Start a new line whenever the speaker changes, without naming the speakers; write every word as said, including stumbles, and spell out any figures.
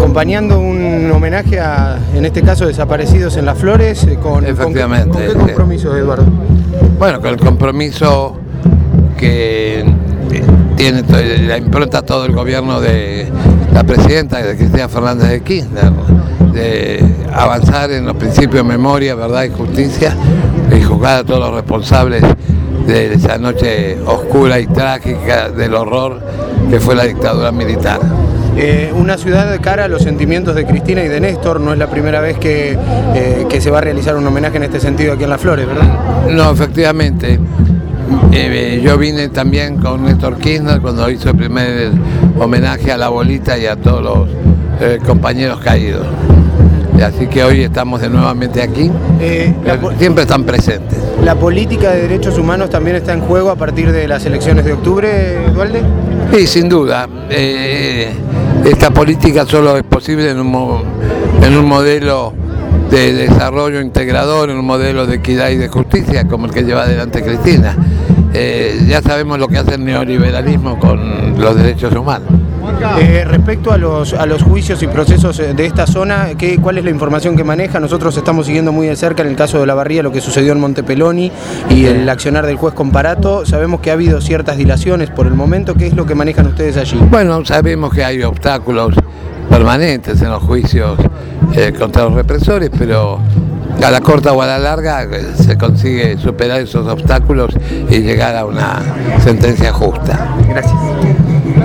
acompañando un homenaje a, en este caso, desaparecidos en Las Flores, con,
Efectivamente.
¿con, qué, ¿con qué compromiso, Eduardo?
Bueno, con el compromiso que tiene la impronta todo el gobierno de la presidenta, de Cristina Fernández de Kirchner, de avanzar en los principios de memoria, verdad y justicia, y juzgar a todos los responsables de esa noche oscura y trágica del horror que fue la dictadura militar.
Eh, una ciudad de cara a los sentimientos de Cristina y de Néstor, no es la primera vez que, eh, que se va a realizar un homenaje en este sentido aquí en Las Flores, ¿verdad?
No, efectivamente. Eh, yo vine también con Néstor Kirchner cuando hizo el primer homenaje a la abuelita y a todos los eh, compañeros caídos. Así que hoy estamos de nuevamente aquí, eh, la, siempre están presentes.
¿La política de derechos humanos también está en juego a partir de las elecciones de octubre, Duhalde?
Sí, sin duda. Eh, esta política solo es posible en un, en un modelo de desarrollo integrador, en un modelo de equidad y de justicia como el que lleva adelante Cristina. Eh, ya sabemos lo que hace el neoliberalismo con los derechos humanos.
Eh, respecto a los, a los juicios y procesos de esta zona, ¿qué, ¿cuál es la información que maneja? Nosotros estamos siguiendo muy de cerca en el caso de La Barría lo que sucedió en Montepeloni y el accionar del juez Comparato. Sabemos que ha habido ciertas dilaciones por el momento. ¿Qué es lo que manejan ustedes allí?
Bueno, sabemos que hay obstáculos permanentes en los juicios eh, contra los represores, pero a la corta o a la larga se consigue superar esos obstáculos y llegar a una sentencia justa.
Gracias.